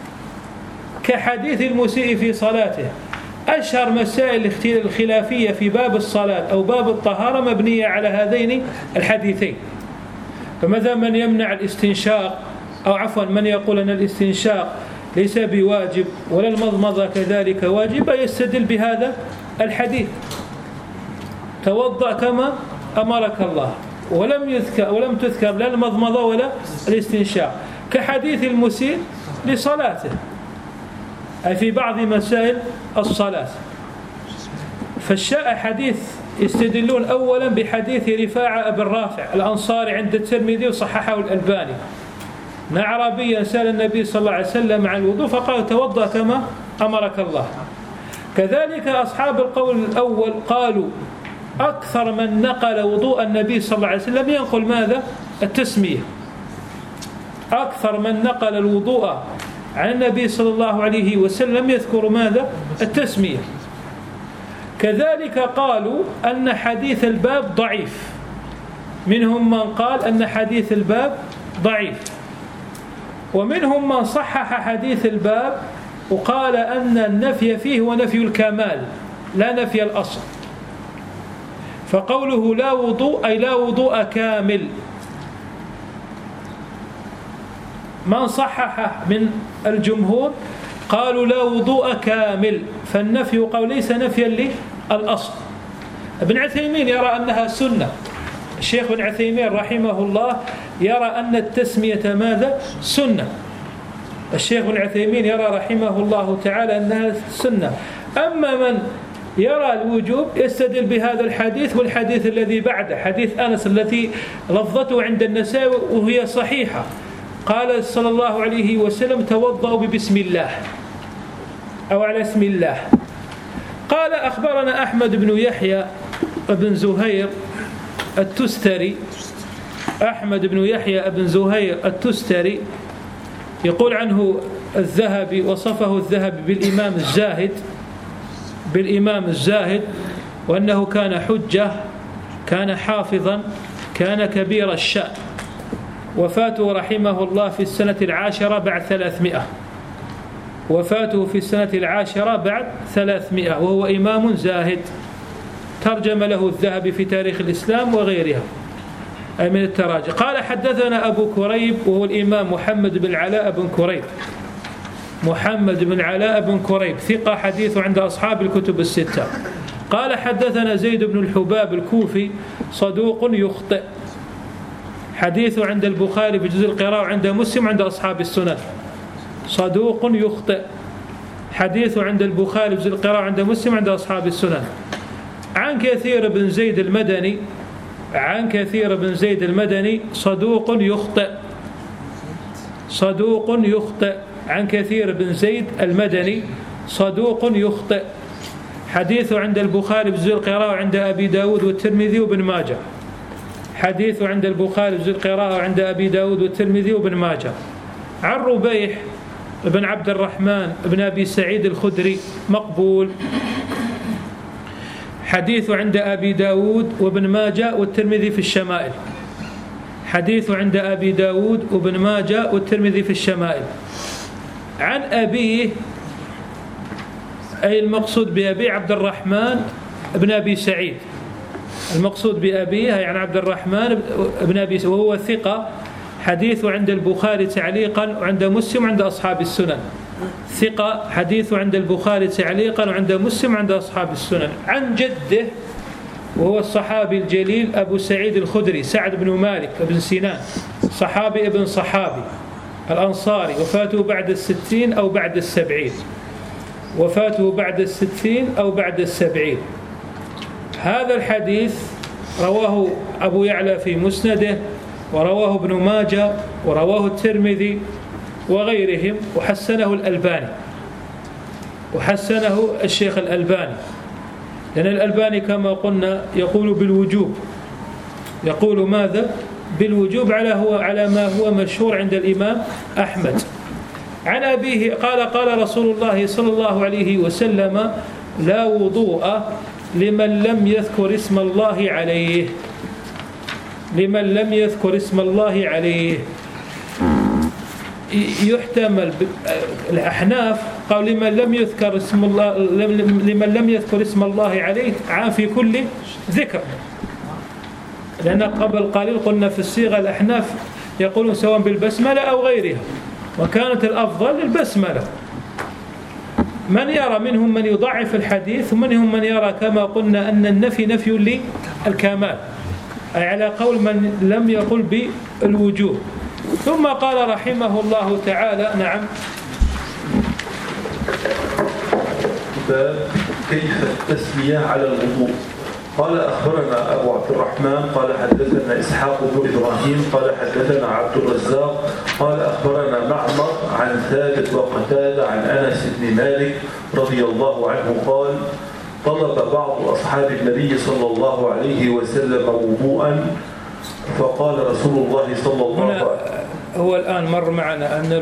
كحديث المسيء في صلاته. أشهر مسائل الخلافية في باب الصلاة أو باب الطهارة مبنية على هذين الحديثين. فمثلا من يمنع الاستنشاق، أو عفوا من يقول أن الاستنشاق ليس بواجب ولا المضمضة كذلك واجب، يستدل بهذا الحديث: توضأ كما أمرك الله، ولم تذكر لا المضمضة ولا الاستنشاق، كحديث المسيء لصلاته، أي في بعض مسائل الصلاة. فالشاء حديث يستدلون أولا بحديث رفاعة بن رافع الأنصاري عند الترمذي وصححه الألباني، أن أعرابيا سأل النبي صلى الله عليه وسلم عن الوضوء فقال: توضأ كما أمرك الله. كذلك أصحاب القول الأول قالوا أكثر من نقل وضوء النبي صلى الله عليه وسلم ينقل ماذا؟ التسمية. أكثر من نقل الوضوء عن النبي صلى الله عليه وسلم يذكر ماذا؟ التسمية. كذلك قالوا أن حديث الباب ضعيف، منهم من قال أن حديث الباب ضعيف، ومنهم من صحح حديث الباب وقال أن النفي فيه هو نفي الكمال لا نفي الأصل. فقوله لا وضوء أي لا وضوء كامل. من صحح من الجمهور قالوا لا وضوء كامل، فالنفي قول ليس نفيا للأصل. ابن عثيمين يرى أنها سنة. الشيخ ابن عثيمين رحمه الله يرى أن التسمية ماذا؟ سنة. الشيخ ابن عثيمين يرى رحمه الله تعالى أنها سنة. أما من يرى الوجوب يستدل بهذا الحديث والحديث الذي بعده حديث أنس التي لفظته عند النسائي وهي صحيحة. قال صلى الله عليه وسلم توضأوا ببسم الله أو على اسم الله. قال أخبرنا أحمد بن يحيى بن زهير التستري، أحمد بن يحيى بن زهير التستري يقول عنه الذهبي، وصفه الذهبي بالإمام الزاهد وأنه كان حجة، كان حافظا، كان كبير الشأن. وفاته رحمه الله في السنة 10 بعد 300، وفاته في السنة 10 بعد 300، وهو إمام زاهد ترجم له الذهبي في تاريخ الإسلام وغيرها أي من التراجم. قال حدثنا أبو كريب وهو الإمام محمد بن علاء بن كريب، محمد بن علاء بن كريب ثقة حديثه عند أصحاب الكتب الستة. قال حدثنا زيد بن الحباب الكوفي صدوق يخطئ، حديثه عند البخاري بجزء القراءة وعند مسلم عند أصحاب السنن. صدوق يخطئ، حديثه عند البخاري بجزء القراءة وعند مسلم عند أصحاب السنن. عن كثير بن زيد المدني، عن كثير بن زيد المدني صدوق يخطئ، صدوق يخطئ، عن كثير بن زيد المدني صدوق يخطئ، حديثه عند البخاري بجزء القراءة وعند أبي داود والترمذي وابن ماجه، حديثه عند البخاري بجزء القراءة وعند أبي داود والترمذي وابن ماجه. عن ربيح بن عبد الرحمن بن أبي سعيد الخدري مقبول، حديثه عند أبي داود وابن ماجه والترمذي في الشمائل، حديثه عند أبي داود وابن ماجه والترمذي في الشمائل. عن أبيه أي المقصود بأبي عبد الرحمن بن أبي سعيد، المقصود بأبيه يعني عبد الرحمن بن أبي سعيد، وهو ثقة حديثه عند البخاري تعليقا وعند مسلم وعند أصحاب السنن، ثقة حديثه عند البخاري تعليقا وعند مسلم وعند أصحاب السنن. عن جده وهو الصحابي الجليل أبو سعيد الخدري سعد بن مالك بن سنان، صحابي ابن صحابي الأنصاري، وفاته بعد 60 أو بعد 70، وفاته بعد 60 أو بعد 70. هذا الحديث رواه أبو يعلى في مسنده، ورواه ابن ماجه، ورواه الترمذي وغيرهم، وحسنه الألباني، وحسنه الشيخ الألباني، لأن الألباني كما قلنا يقول بالوجوب، يقول ماذا؟ بالوجوب على ما هو مشهور عند الإمام أحمد. عن أبيه قال قال رسول الله صلى الله عليه وسلم لا وضوء لمن لم يذكر اسم الله عليه، لمن لم يذكر اسم الله عليه. يحتمل الأحناف قال لمن لم يذكر اسم الله، لمن لم يذكر اسم الله عليه عام في كل ذكر، لأن قبل قليل قلنا في الصيغة الأحناف يقولون سواء بالبسملة أو غيرها، وكانت الأفضل البسملة. من يرى منهم من يضعف الحديث، ومنهم من يرى كما قلنا أن النفي نفي للكمال، أي على قول من لم يقل بالوجوب. ثم قال رحمه الله تعالى نعم
كيف التسمية على الوضوء. قال أخبرنا أبو عبد الرحمن قال حدثنا إسحاق بن إبراهيم قال حدثنا عبد الرزاق قال أخبرنا معمر عن ثابت وقتادة عن أنس بن مالك رضي الله عنه قال طلب بعض أصحاب النبي صلى الله عليه وسلم وضوءا فقال رسول الله صلى الله عليه وسلم.
هو الآن مر معنا أن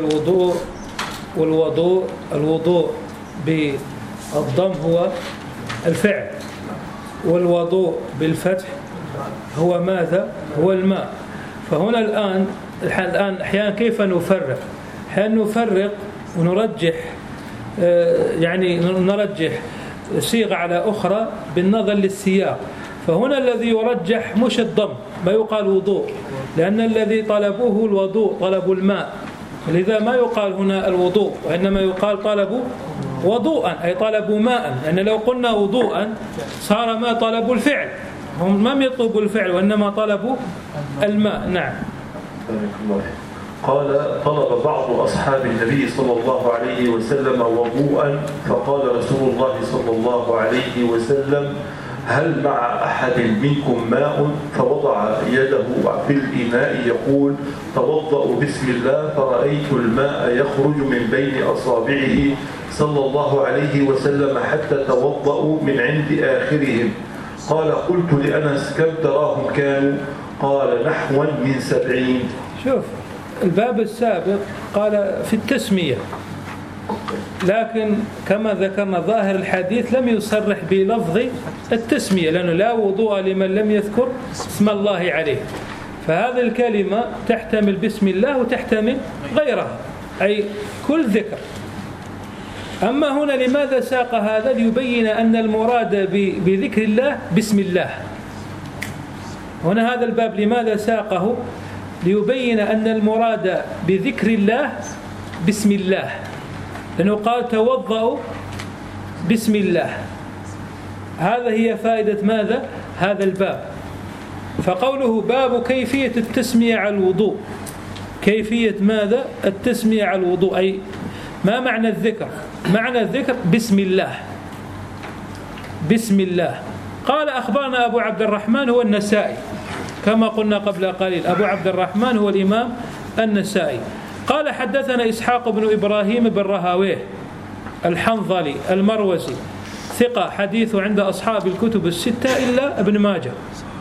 الوضوء بالضم هو الفعل، والوضوء بالفتح هو ماذا؟ هو الماء. فهنا الآن أحيانا كيف نفرق؟ أحيانا نفرق ونرجح، يعني نرجح صيغة على أخرى بالنظر للسياق. فهنا الذي يرجح مش الضم، ما يقال وضوء، لأن الذي طلبوه الوضوء، طلبوا الماء، لذا ما يقال هنا الوضوء، وإنما يقال طلبوا وضوءا، أي طلبوا ماء، لأن لو قلنا وضوءا صار ما طلبوا الفعل، هم لم يطلبوا الفعل وإنما طلبوا الماء. نعم.
قال طلب بعض أصحاب النبي صلى الله عليه وسلم وضوءا، فقال رسول الله صلى الله عليه وسلم: هل مع أحد منكم ماء؟ فوضع يده في الإناء يقول: توضأ بسم الله، فرأيت الماء يخرج من بين أصابعه صلى الله عليه وسلم حتى توضأوا من عند آخرهم. قال: قلت لأنس: كم تراهم كانوا؟ قال: نحوا من 70.
شوف الباب السابق قال في التسمية، لكن كما ذكرنا ظاهر الحديث لم يصرح بلفظ التسمية، لأنه لا وضوء لمن لم يذكر اسم الله عليه، فهذه الكلمة تحتمل بسم الله وتحتمل غيرها، أي كل ذكر. أما هنا لماذا ساق هذا؟ ليبين أن المراد بذكر الله بسم الله. هنا هذا الباب لماذا ساقه؟ ليبين أن المراد بذكر الله بسم الله، لأنه قال توضأوا بسم الله. هذا هي فائدة ماذا؟ هذا الباب. فقوله باب كيفية التسمية على الوضوء، كيفية ماذا؟ التسمية على الوضوء، أي ما معنى الذكر؟ معنى الذكر بسم الله، بسم الله. قال أخبرنا أبو عبد الرحمن هو النسائي، كما قلنا قبل قليل أبو عبد الرحمن هو الإمام النسائي. قال حدثنا إسحاق بن إبراهيم بن رهاويه الحنظلي المروزي، ثقة، حديث عند أصحاب الكتب الستة إلا ابن ماجه،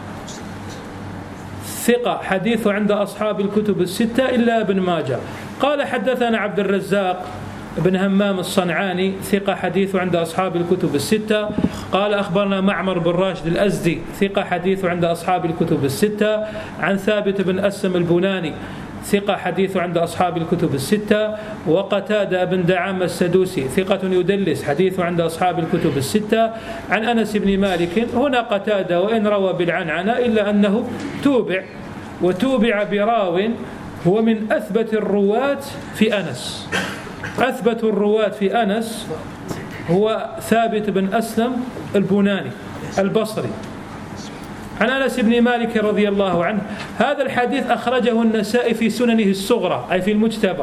ثقة، حديث عند أصحاب الكتب الستة إلا ابن ماجه. قال حدثنا عبد الرزاق بن همام الصنعاني، ثقة، حديث عند أصحاب الكتب الستة. قال أخبرنا معمر بن راشد الأزدي، ثقة، حديث عند أصحاب الكتب الستة. عن ثابت بن أسم البناني، ثقة، حديث عند أصحاب الكتب الستة. وقتادة بن دعامة السدوسي، ثقة يدلس، حديث عند أصحاب الكتب الستة. عن أنس بن مالك، هنا قتادة وإن روى بالعنعنة إلا أنه توبع، وتوبع براو هو من أثبت الرواة في أنس. أثبت الرواة في أنس هو ثابت بن أسلم البناني البصري. عن أنس بن مالك رضي الله عنه. هذا الحديث أخرجه النسائي في سننه الصغرى، أي في المجتبى.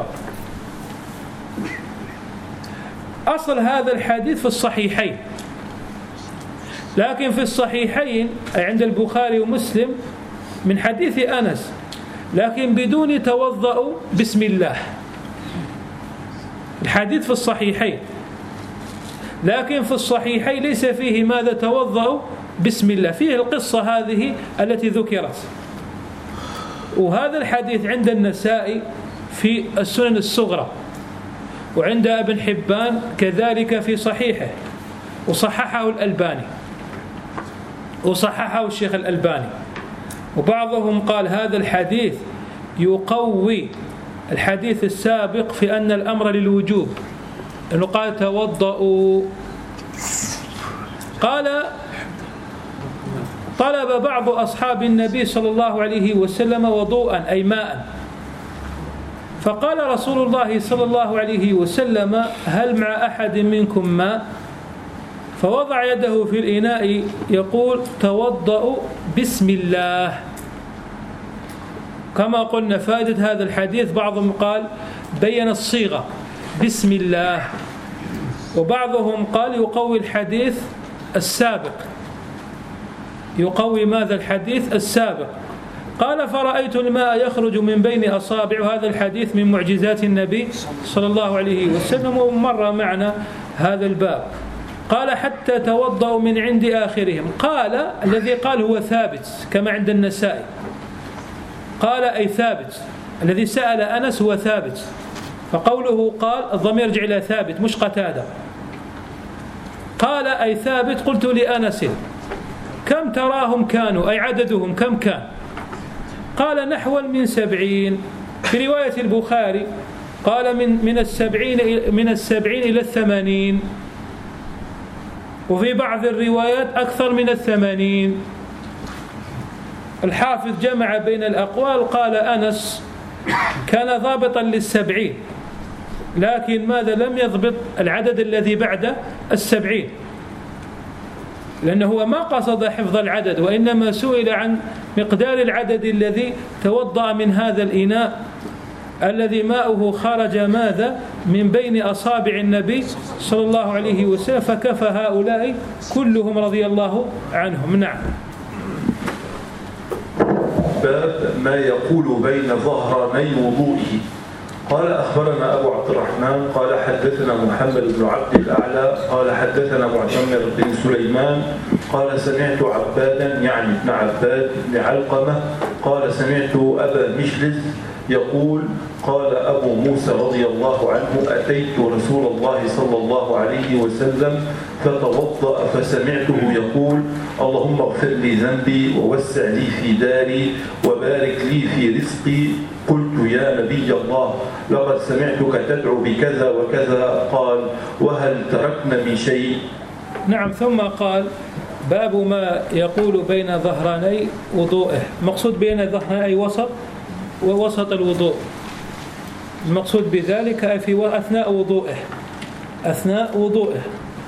أصل هذا الحديث في الصحيحين، لكن في الصحيحين أي عند البخاري ومسلم من حديث أنس، لكن بدون توضأ بسم الله. الحديث في الصحيحين، لكن في الصحيحين ليس فيه ماذا؟ توضأ بسم الله، فيه القصة هذه التي ذكرت. وهذا الحديث عند النسائي في السنن الصغرى، وعند ابن حبان كذلك في صحيحه، وصححه الألباني، وصححه الشيخ الألباني. وبعضهم قال هذا الحديث يقوي الحديث السابق في أن الأمر للوجوب، أنه قال توضأوا. قال طلب بعض أصحاب النبي صلى الله عليه وسلم وضوءا أي ماء، فقال رسول الله صلى الله عليه وسلم: هل مع أحد منكم ماء؟ فوضع يده في الإناء يقول: توضأوا بسم الله. كما قلنا فائدة هذا الحديث، بعضهم قال بين الصيغة بسم الله، وبعضهم قال يقوي الحديث السابق، يقوي ماذا؟ الحديث السابق. قال: فرأيت الماء يخرج من بين أصابع. وهذا الحديث من معجزات النبي صلى الله عليه وسلم، ومر معنا هذا الباب. قال: حتى توضأوا من عند آخرهم. قال الذي قال هو ثابت كما عند النسائي، قال أي ثابت، الذي سأل أنس هو ثابت، فقوله قال الضمير يرجع إلى ثابت مش قتادة. قال أي ثابت: قلت لأنس: كم تراهم كانوا؟ أي عددهم كم كان؟ قال: نحو من 70. في رواية البخاري قال من 70 إلى 80، وفي بعض الروايات أكثر من 80. الحافظ جمع بين الأقوال، قال أنس كان ضابطا لل70، لكن ماذا؟ لم يضبط العدد الذي بعد 70، لأنه هو ما قصد حفظ العدد، وإنما سئل عن مقدار العدد الذي توضأ من هذا الإناء الذي ماؤه خرج ماذا من بين أصابع النبي صلى الله عليه وسلم، فكفى هؤلاء كلهم رضي الله عنهم. نعم.
باب ما يقول بين ظهراني وضوئه. قال أخبرنا أبو عبد الرحمن قال حدثنا محمد بن عبد الأعلى قال حدثنا معتمر بن سليمان قال سمعت عبادا يعني ابن عباد بن علقمة قال سمعت أبا مجلس يقول قال أبو موسى رضي الله عنه أتيت رسول الله صلى الله عليه وسلم فتوضأ فسمعته يقول اللهم اغفر لي ذنبي ووسع لي في داري وبارك لي في رزقي. قلت يا نبي الله لقد سمعتك تدعو بكذا وكذا. قال وهل تركنا من شيء؟
نعم. ثم قال باب ما يقول بين ظهراني وضوئه. مقصود بين ظهراني ووسط الوضوء، المقصود بذلك أي في أثناء وضوئه.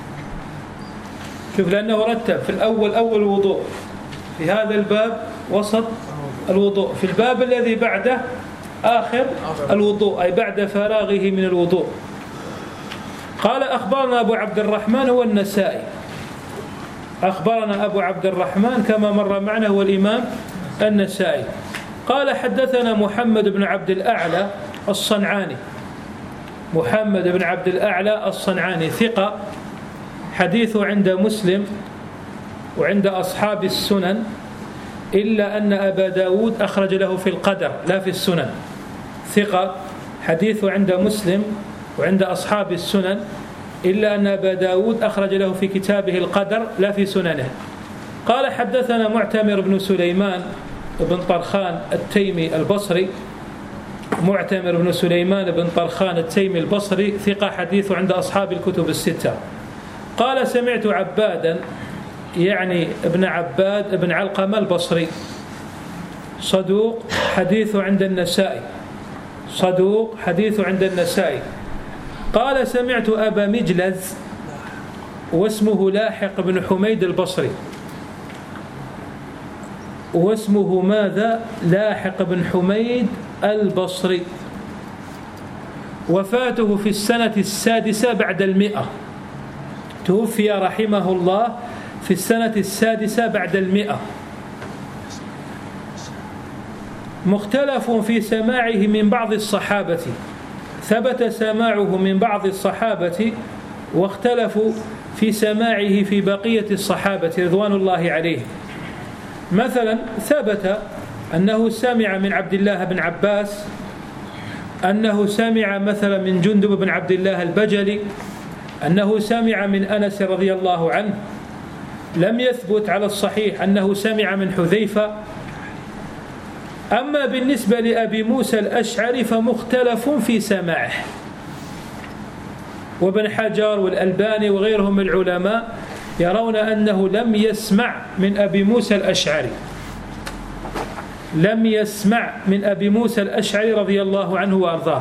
شوف، لأنه رتب في الأول أول وضوء، في هذا الباب وسط الوضوء، في الباب الذي بعده آخر الوضوء، أي بعد فراغه من الوضوء. قال أخبرنا أبو عبد الرحمن هو النسائي. أخبرنا أبو عبد الرحمن كما مر معنا هو الإمام النسائي. قال حدثنا محمد بن عبد الأعلى الصنعاني. محمد بن عبد الأعلى الصنعاني ثقة، حديثه عند مسلم وعند أصحاب السنن، إلا أن أبا داود أخرج له في القدر لا في السنن. ثقة، حديثه عند مسلم وعند أصحاب السنن، إلا أن أبا داود أخرج له في كتابه القدر لا في سننه. قال حدثنا معتمر بن سليمان بن طرخان التيمي البصري. معتمر بن سليمان بن طرخان التيمي البصري ثقة، حديثه عند أصحاب الكتب الستة. قال سمعت عبادا يعني ابن عباد ابن علقمة البصري، صدوق حديثه عند النسائي، صدوق حديثه عند النسائي. قال سمعت أبا مجلز واسمه لاحق بن حميد البصري، واسمه ماذا؟ لاحق بن حميد البصري، وفاته في السنة 6 بعد 100، توفي رحمه الله في السنة 6 بعد 100. مختلف في سماعه من بعض الصحابة، ثبت سماعه من بعض الصحابة واختلفوا في سماعه في بقية الصحابة رضوان الله عليه. مثلا ثبت أنه سمع من عبد الله بن عباس، أنه سمع مثلا من جندب بن عبد الله البجلي، أنه سمع من أنس رضي الله عنه. لم يثبت على الصحيح أنه سمع من حذيفة. أما بالنسبة لأبي موسى الأشعري فمختلف في سماعه، وابن حجر والألباني وغيرهم من العلماء يرون أنه لم يسمع من أبي موسى الأشعري، لم يسمع من أبي موسى الأشعري رضي الله عنه وأرضاه.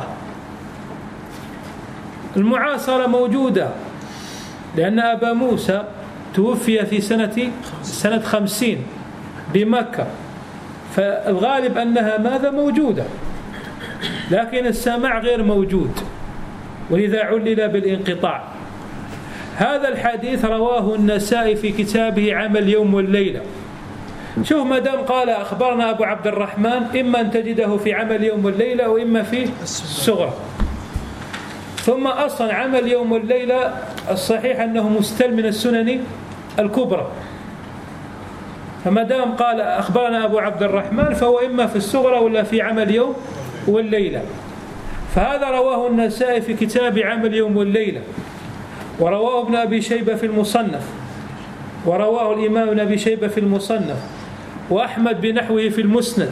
المعاصرة موجودة، لأن أبا موسى توفي في سنة 50 بمكة، فالغالب أنها ماذا موجودة، لكن السماع غير موجود، ولذا علل بالانقطاع. هذا الحديث رواه النسائي في كتابه عمل يوم والليلة. شوف، ما دام قال أخبرنا أبو عبد الرحمن، إما أن تجده في عمل يوم والليلة وإما في الصغرى. ثم أصلا عمل يوم والليلة الصحيح أنه مستل من السنن الكبرى، فما دام قال أخبرنا أبو عبد الرحمن فهو إما في الصغرى ولا في عمل يوم والليلة. فهذا رواه النسائي في كتاب عمل يوم والليلة، ورواه ابن أبي شيبة في المصنف، ورواه الإمام ابن أبي شيبة في المصنف، وأحمد بنحوه في المسند،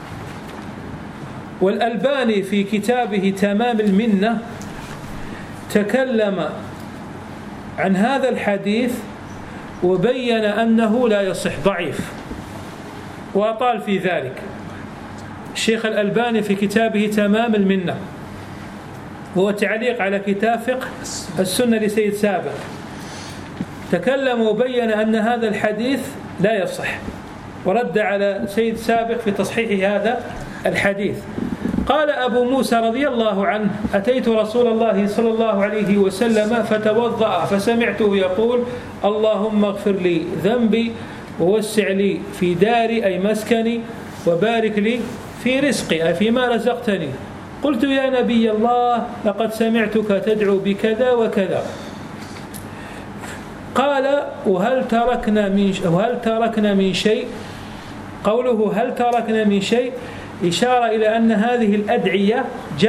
والألباني في كتابه تمام المنة تكلم عن هذا الحديث وبين أنه لا يصح، ضعيف، وأطال في ذلك. الشيخ الألباني في كتابه تمام المنة، وهو تعليق على كتاب فقه السنة لسيد سابق، تكلم وبين أن هذا الحديث لا يصح، ورد على سيد سابق في تصحيح هذا الحديث. قال أبو موسى رضي الله عنه: أتيت رسول الله صلى الله عليه وسلم فتوضأ فسمعته يقول: اللهم اغفر لي ذنبي ووسع لي في داري أي مسكني وبارك لي في رزقي أي فيما رزقتني. قلت: يا نبي الله لقد سمعتك تدعو بكذا وكذا. قال: وهل تركنا من شيء؟ قوله هل تركنا من شيء إشارة إلى أن هذه الأدعية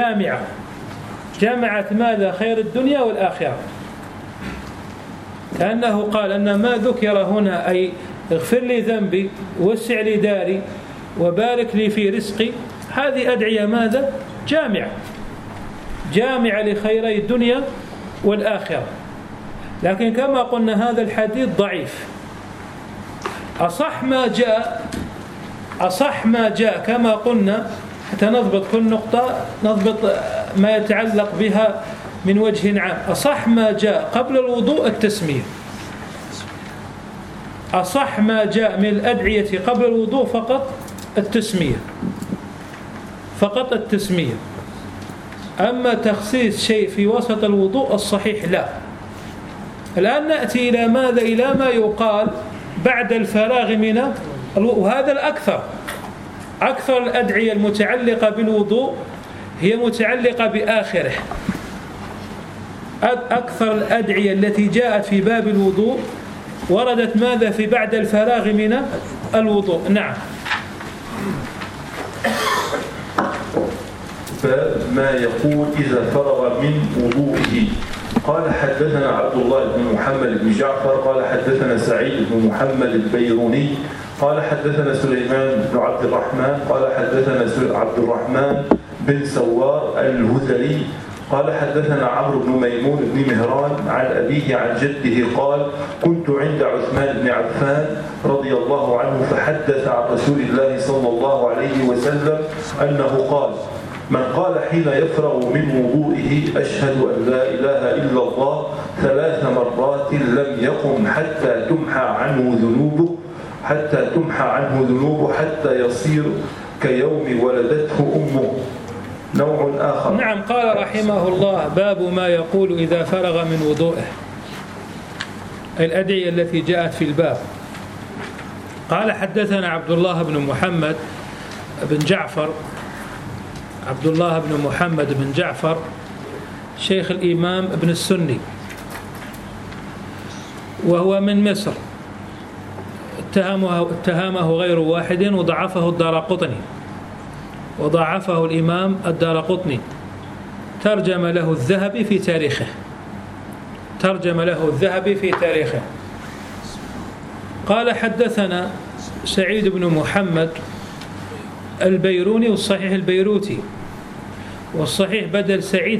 جامعت ماذا؟ خير الدنيا والآخرة. كأنه قال أن ما ذكر هنا أي اغفر لي ذنبي ووسع لي داري وبارك لي في رزقي، هذه أدعية ماذا؟ جامعة لخيري الدنيا والآخرة. لكن كما قلنا هذا الحديث ضعيف. أصح ما جاء كما قلنا، حتى نضبط كل نقطة نضبط ما يتعلق بها من وجه عام. أصح ما جاء قبل الوضوء التسمية. أصح ما جاء من الأدعية قبل الوضوء فقط التسمية. أما تخصيص شيء في وسط الوضوء الصحيح لا. الآن نأتي إلى ماذا؟ إلى ما يقال بعد الفراغ من الوضوء، وهذا الأكثر. أكثر الأدعية المتعلقة بالوضوء هي متعلقة بآخره. أكثر الأدعية التي جاءت في باب الوضوء وردت ماذا؟ في بعد الفراغ من الوضوء. نعم.
فما يقول إذا فرغ من وضوئه. قال: حدثنا عبد الله بن محمد بن جعفر قال حدثنا سعيد بن محمد البيروني قال حدثنا سليمان بن عبد الرحمن قال حدثنا عبد الرحمن بن سوار الهذلي قال حدثنا عمرو بن ميمون بن مهران عن أبيه عن جده قال: كنت عند عثمان بن عفان رضي الله عنه فحدث عن رسول الله صلى الله عليه وسلم أنه قال: من قال حين يفرغ من وضوئه: أشهد أن لا إله إلا الله 3 مرات لم يقم حتى تمحى عنه ذنوبه حتى يصير كيوم ولدته أمه. نوع آخر.
نعم. قال رحمه الله: باب ما يقول إذا فرغ من وضوئه، الأدعية التي جاءت في الباب. قال: حدثنا عبد الله بن محمد بن جعفر. عبد الله بن محمد بن جعفر شيخ الإمام ابن السني، وهو من مصر. اتهمه غير واحد وضعفه الدارقطني، وضعفه الإمام الدارقطني. ترجم له الذهبي في تاريخه. قال: حدثنا سعيد بن محمد البيروني، والصحيح البيروتي، والصحيح بدل سعيد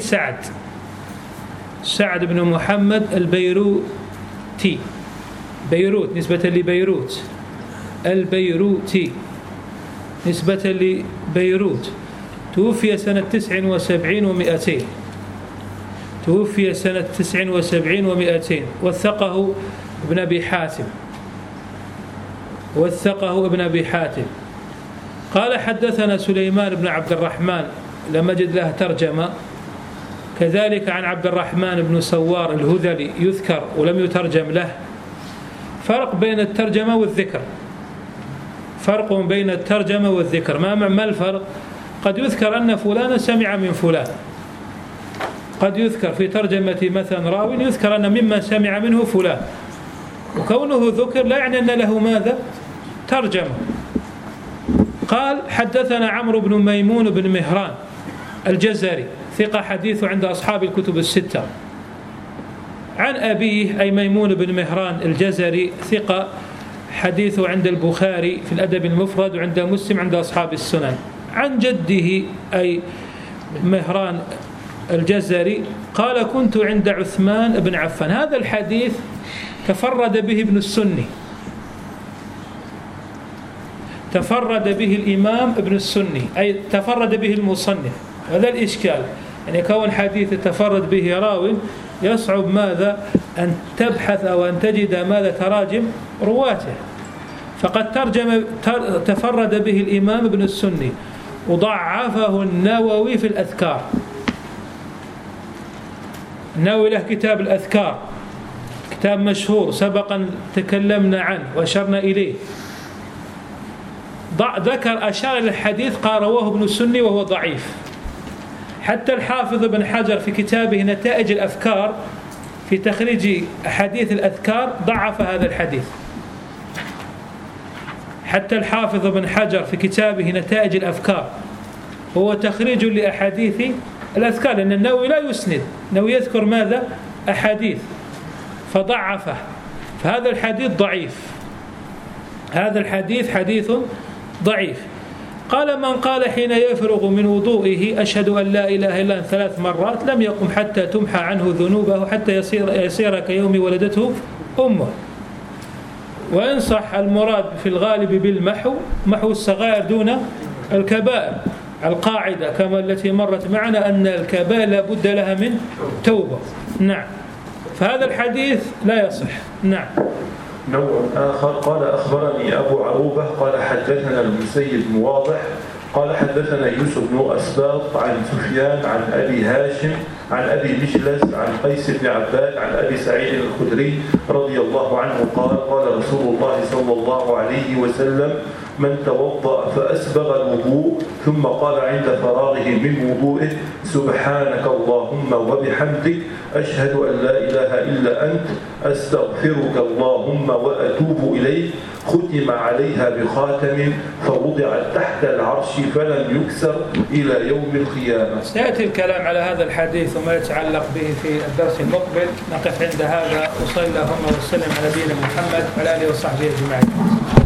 سعد بن محمد البيروتي، بيروت نسبة لبيروت، البيروتي نسبة لبيروت. توفي سنة 79 و200. وثقه ابن أبي حاتم. قال: حدثنا سليمان بن عبد الرحمن، لم أجد له ترجمة. كذلك عن عبد الرحمن بن سوار الهذلي يذكر ولم يترجم له. فرق بين الترجمة والذكر. ما الفرق؟ قد يذكر أن فلانا سمع من فلان، قد يذكر في ترجمة مثلا راوي يذكر أن ممن سمع منه فلان، وكونه ذكر لا يعني أن له ماذا؟ ترجمة. قال: حدثنا عمرو بن ميمون بن مهران الجزري، ثقة حديثه عند أصحاب الكتب الستة. عن أبيه أي ميمون بن مهران الجزري، ثقة حديثه عند البخاري في الأدب المفرد وعند مسلم عند أصحاب السنن. عن جده أي مهران الجزري قال: كنت عند عثمان بن عفان. هذا الحديث تفرد به ابن السني، تفرد به الإمام ابن السني، أي تفرد به المصنف. هذا الإشكال، يعني كون حديث تفرد به راوي يصعب ماذا؟ أن تبحث أو أن تجد ماذا؟ تراجم رواته. فقد تفرد به الإمام ابن السني، وضعفه النووي في الأذكار. النووي له كتاب الأذكار، كتاب مشهور سبقا تكلمنا عنه وأشرنا إليه. أشار إلى الحديث قال رواه ابن السني وهو ضعيف. حتى الحافظ ابن حجر في كتابه نتائج الأفكار في تخريج أحاديث الأذكار ضعف هذا الحديث. حتى الحافظ ابن حجر في كتابه نتائج الأفكار هو تخريج لأحاديث الأذكار، لأن النووي لا يسند، النووي يذكر ماذا؟ أحاديث، فضعفه. فهذا الحديث ضعيف، هذا الحديث حديث ضعيف. قال من قال حين يفرغ من وضوئه أشهد أن لا إله إلا أنت 3 مرات لم يقم حتى تمحى عنه ذنوبه حتى يصير كيوم ولدته أمه. وإن صح المراد في الغالب بالمحو محو الصغائر دون الكبائر، القاعدة كما التي مرت معنا أن الكبائر لا بد لها من توبة. نعم. فهذا الحديث لا يصح. نعم.
نوع آخر قال أخبرني أبو عروبة قال حدثنا المسيب بن واضح قال حدثنا يوسف بن أسباط عن سفيان عن أبي هاشم عن أبي مشلس عن قيس بن عباد عن أبي سعيد الخدري رضي الله عنه قال قال رسول الله صلى الله عليه وسلم من توضأ فأسبغ الوضوء ثم قال عند فراغه من وضوئه سبحانك اللهم وبحمدك أشهد أن لا إله إلا أنت أستغفرك اللهم وأتوب إليك ختم عليها بخاتم فوضع تحت العرش فلم يكسر إلى يوم القيامة.
سيأتي الكلام على هذا الحديث وما يتعلق به في الدرس المقبل. نقف عند هذا وصلى اللهم وسلم على نبينا محمد وعلى آله وصحبه أجمعين.